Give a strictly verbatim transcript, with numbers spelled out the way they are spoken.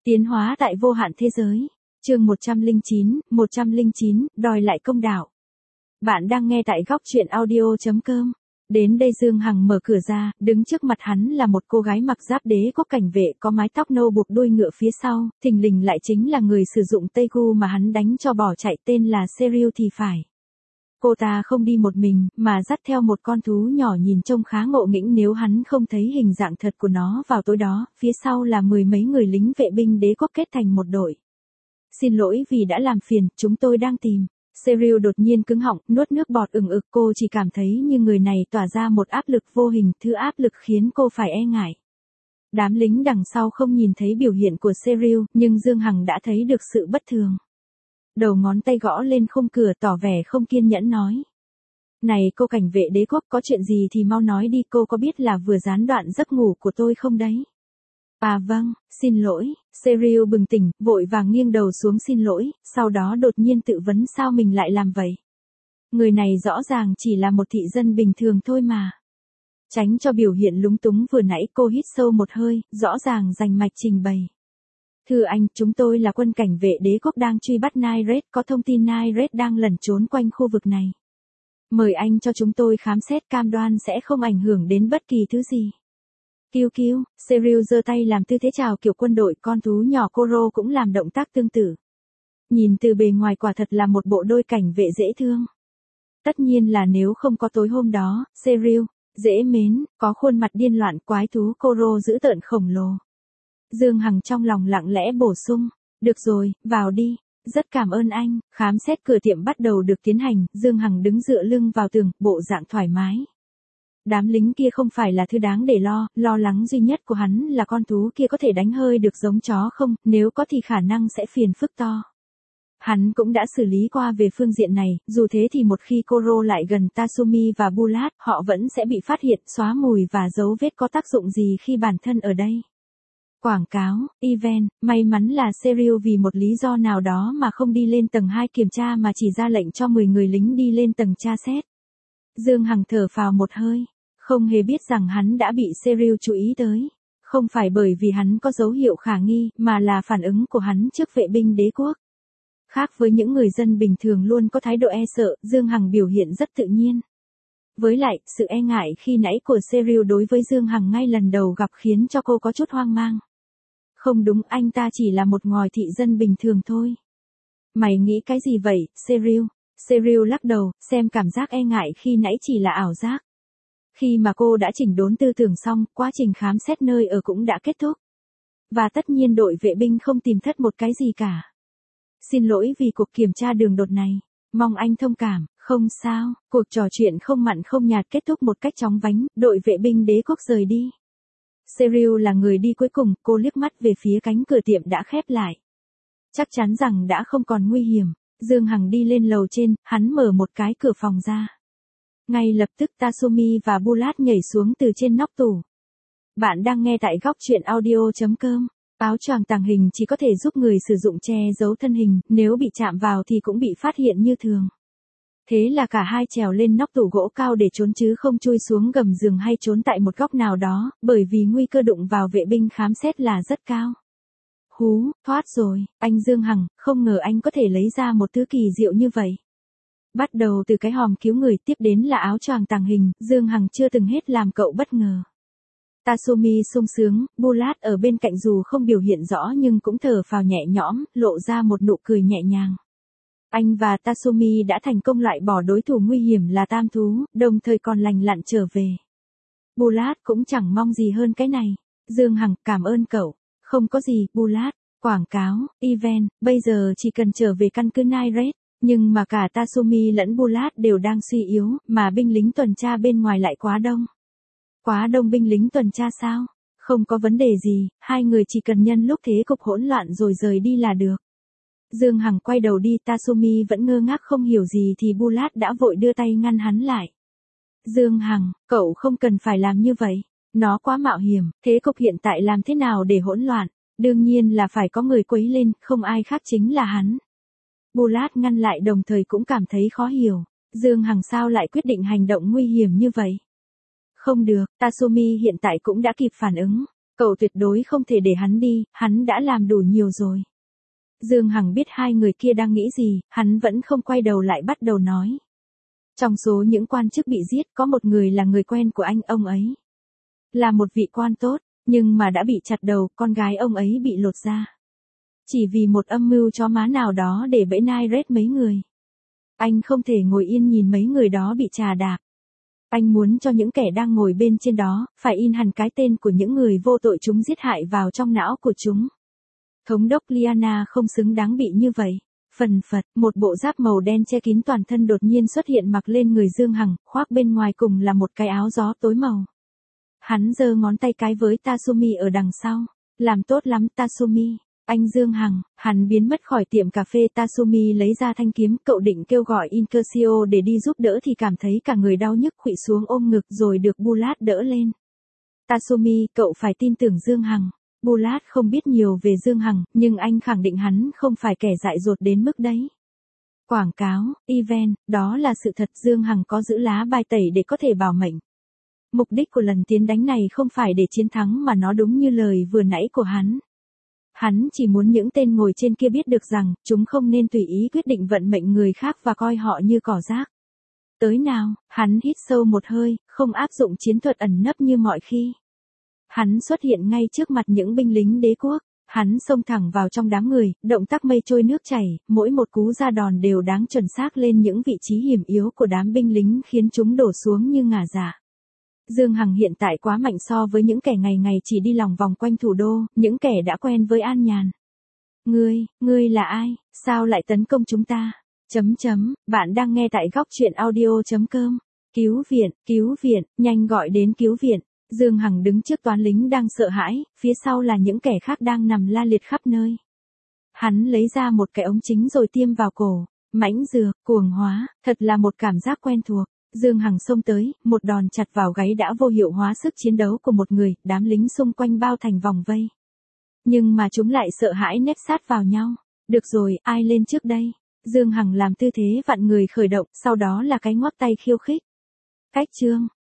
Tiến hóa tại vô hạn thế giới. Chương một trăm lẻ chín, một trăm lẻ chín, đòi lại công đạo. Bạn đang nghe tại góc truyện audio chấm com. Đến đây Dương Hằng mở cửa ra, đứng trước mặt hắn là một cô gái mặc giáp đế quốc cảnh vệ có mái tóc nâu buộc đuôi ngựa phía sau, thình lình lại chính là người sử dụng Tây Gu mà hắn đánh cho bỏ chạy tên là Serial thì phải. Cô ta không đi một mình, mà dắt theo một con thú nhỏ nhìn trông khá ngộ nghĩnh nếu hắn không thấy hình dạng thật của nó vào tối đó, phía sau là mười mấy người lính vệ binh đế quốc kết thành một đội. Xin lỗi vì đã làm phiền, chúng tôi đang tìm. Serial đột nhiên cứng họng, nuốt nước bọt ừng ực, cô chỉ cảm thấy như người này tỏa ra một áp lực vô hình, thứ áp lực khiến cô phải e ngại. Đám lính đằng sau không nhìn thấy biểu hiện của Serial, nhưng Dương Hằng đã thấy được sự bất thường. Đầu ngón tay gõ lên khung cửa tỏ vẻ không kiên nhẫn nói. Này cô cảnh vệ đế quốc, có chuyện gì thì mau nói đi, cô có biết là vừa gián đoạn giấc ngủ của tôi không đấy? À vâng, xin lỗi. Serial bừng tỉnh, vội vàng nghiêng đầu xuống xin lỗi, sau đó đột nhiên tự vấn sao mình lại làm vậy. Người này rõ ràng chỉ là một thị dân bình thường thôi mà. Tránh cho biểu hiện lúng túng vừa nãy, cô hít sâu một hơi, rõ ràng rành mạch trình bày. Thưa anh, chúng tôi là quân cảnh vệ đế quốc đang truy bắt Nightred, có thông tin Nightred đang lẩn trốn quanh khu vực này. Mời anh cho chúng tôi khám xét, cam đoan sẽ không ảnh hưởng đến bất kỳ thứ gì. Kiêu kiêu, Serial giơ tay làm tư thế chào kiểu quân đội, con thú nhỏ Koro cũng làm động tác tương tự. Nhìn từ bề ngoài quả thật là một bộ đôi cảnh vệ dễ thương. Tất nhiên là nếu không có tối hôm đó, Serial, dễ mến, có khuôn mặt điên loạn, quái thú Koro dữ tợn khổng lồ. Dương Hằng trong lòng lặng lẽ bổ sung, được rồi, vào đi, rất cảm ơn anh. Khám xét cửa tiệm bắt đầu được tiến hành, Dương Hằng đứng dựa lưng vào tường, bộ dạng thoải mái. Đám lính kia không phải là thứ đáng để lo, lo lắng duy nhất của hắn là con thú kia có thể đánh hơi được giống chó không, nếu có thì khả năng sẽ phiền phức to. Hắn cũng đã xử lý qua về phương diện này, dù thế thì một khi Koro lại gần Tatsumi và Bulat, họ vẫn sẽ bị phát hiện, xóa mùi và dấu vết có tác dụng gì khi bản thân ở đây. Quảng cáo, event, may mắn là Serial vì một lý do nào đó mà không đi lên tầng hai kiểm tra mà chỉ ra lệnh cho mười người lính đi lên tầng tra xét. Dương Hằng thở phào một hơi, không hề biết rằng hắn đã bị Serial chú ý tới. Không phải bởi vì hắn có dấu hiệu khả nghi, mà là phản ứng của hắn trước vệ binh đế quốc. Khác với những người dân bình thường luôn có thái độ e sợ, Dương Hằng biểu hiện rất tự nhiên. Với lại, sự e ngại khi nãy của Serial đối với Dương Hằng ngay lần đầu gặp khiến cho cô có chút hoang mang. Không đúng, anh ta chỉ là một ngòi thị dân bình thường thôi. Mày nghĩ cái gì vậy, Serial? Serial lắc đầu, xem cảm giác e ngại khi nãy chỉ là ảo giác. Khi mà cô đã chỉnh đốn tư tưởng xong, quá trình khám xét nơi ở cũng đã kết thúc. Và tất nhiên đội vệ binh không tìm thất một cái gì cả. Xin lỗi vì cuộc kiểm tra đường đột này. Mong anh thông cảm. Không sao, cuộc trò chuyện không mặn không nhạt kết thúc một cách chóng vánh, đội vệ binh đế quốc rời đi. Serial là người đi cuối cùng, cô liếc mắt về phía cánh cửa tiệm đã khép lại. Chắc chắn rằng đã không còn nguy hiểm, Dương Hằng đi lên lầu trên, hắn mở một cái cửa phòng ra. Ngay lập tức Tatsumi và Bulat nhảy xuống từ trên nóc tủ. Bạn đang nghe tại góc truyện audio chấm com. Áo choàng tàng hình chỉ có thể giúp người sử dụng che giấu thân hình, nếu bị chạm vào thì cũng bị phát hiện như thường. Thế là cả hai trèo lên nóc tủ gỗ cao để trốn chứ không chui xuống gầm giường hay trốn tại một góc nào đó, bởi vì nguy cơ đụng vào vệ binh khám xét là rất cao. Hú, thoát rồi, anh Dương Hằng, không ngờ anh có thể lấy ra một thứ kỳ diệu như vậy. Bắt đầu từ cái hòm cứu người, tiếp đến là áo choàng tàng hình, Dương Hằng chưa từng hết làm cậu bất ngờ. Tatsumi sung sướng, Bulat ở bên cạnh dù không biểu hiện rõ nhưng cũng thở phào nhẹ nhõm, lộ ra một nụ cười nhẹ nhàng. Anh và Tatsumi đã thành công loại bỏ đối thủ nguy hiểm là tam thú, đồng thời còn lành lặn trở về. Bulat cũng chẳng mong gì hơn cái này. Dương Hằng, cảm ơn cậu. Không có gì, Bulat. Quảng cáo, event, bây giờ chỉ cần trở về căn cứ Nightred. Nhưng mà cả Tatsumi lẫn Bulat đều đang suy yếu, mà binh lính tuần tra bên ngoài lại quá đông. Quá đông binh lính tuần tra sao? Không có vấn đề gì, hai người chỉ cần nhân lúc thế cục hỗn loạn rồi rời đi là được. Dương Hằng quay đầu đi, Tatsumi vẫn ngơ ngác không hiểu gì thì Bulat đã vội đưa tay ngăn hắn lại. Dương Hằng, cậu không cần phải làm như vậy. Nó quá mạo hiểm, thế cục hiện tại làm thế nào để hỗn loạn? Đương nhiên là phải có người quấy lên, không ai khác chính là hắn. Bulat ngăn lại đồng thời cũng cảm thấy khó hiểu. Dương Hằng sao lại quyết định hành động nguy hiểm như vậy? Không được, Tatsumi hiện tại cũng đã kịp phản ứng. Cậu tuyệt đối không thể để hắn đi, hắn đã làm đủ nhiều rồi. Dương Hằng biết hai người kia đang nghĩ gì, hắn vẫn không quay đầu lại bắt đầu nói. Trong số những quan chức bị giết có một người là người quen của anh, ông ấy là một vị quan tốt, nhưng mà đã bị chặt đầu, con gái ông ấy bị lột da. Chỉ vì một âm mưu chó má nào đó để bẫy nai rết mấy người. Anh không thể ngồi yên nhìn mấy người đó bị chà đạp. Anh muốn cho những kẻ đang ngồi bên trên đó, phải in hẳn cái tên của những người vô tội chúng giết hại vào trong não của chúng. Thống đốc Liana không xứng đáng bị như vậy. Phần phật, một bộ giáp màu đen che kín toàn thân đột nhiên xuất hiện mặc lên người Dương Hằng, khoác bên ngoài cùng là một cái áo gió tối màu. Hắn giơ ngón tay cái với Tatsumi ở đằng sau. Làm tốt lắm Tatsumi. Anh Dương Hằng, hắn biến mất khỏi tiệm cà phê. Tatsumi lấy ra thanh kiếm, cậu định kêu gọi Incursio để đi giúp đỡ thì cảm thấy cả người đau nhức khuỵu xuống ôm ngực rồi được Bulat đỡ lên. Tatsumi, cậu phải tin tưởng Dương Hằng. Bulat không biết nhiều về Dương Hằng, nhưng anh khẳng định hắn không phải kẻ dại dột đến mức đấy. Quảng cáo, event, đó là sự thật. Dương Hằng có giữ lá bài tẩy để có thể bảo mệnh. Mục đích của lần tiến đánh này không phải để chiến thắng mà nó đúng như lời vừa nãy của hắn. Hắn chỉ muốn những tên ngồi trên kia biết được rằng, chúng không nên tùy ý quyết định vận mệnh người khác và coi họ như cỏ rác. Tới nào, hắn hít sâu một hơi, không áp dụng chiến thuật ẩn nấp như mọi khi. Hắn xuất hiện ngay trước mặt những binh lính đế quốc, hắn xông thẳng vào trong đám người, động tác mây trôi nước chảy, mỗi một cú ra đòn đều đáng chuẩn xác lên những vị trí hiểm yếu của đám binh lính khiến chúng đổ xuống như ngả dạ. Dương Hằng hiện tại quá mạnh so với những kẻ ngày ngày chỉ đi lòng vòng quanh thủ đô, những kẻ đã quen với an nhàn. Ngươi, ngươi là ai, sao lại tấn công chúng ta? Chấm chấm, bạn đang nghe tại góc truyện audio chấm com. Cứu viện, cứu viện, nhanh gọi đến cứu viện. Dương Hằng đứng trước toán lính đang sợ hãi, phía sau là những kẻ khác đang nằm la liệt khắp nơi. Hắn lấy ra một cái ống chính rồi tiêm vào cổ. Mãnh dược, cuồng hóa, thật là một cảm giác quen thuộc. Dương Hằng xông tới, một đòn chặt vào gáy đã vô hiệu hóa sức chiến đấu của một người, đám lính xung quanh bao thành vòng vây. Nhưng mà chúng lại sợ hãi nép sát vào nhau. Được rồi, ai lên trước đây? Dương Hằng làm tư thế vặn người khởi động, sau đó là cái ngoắc tay khiêu khích. Cách chương,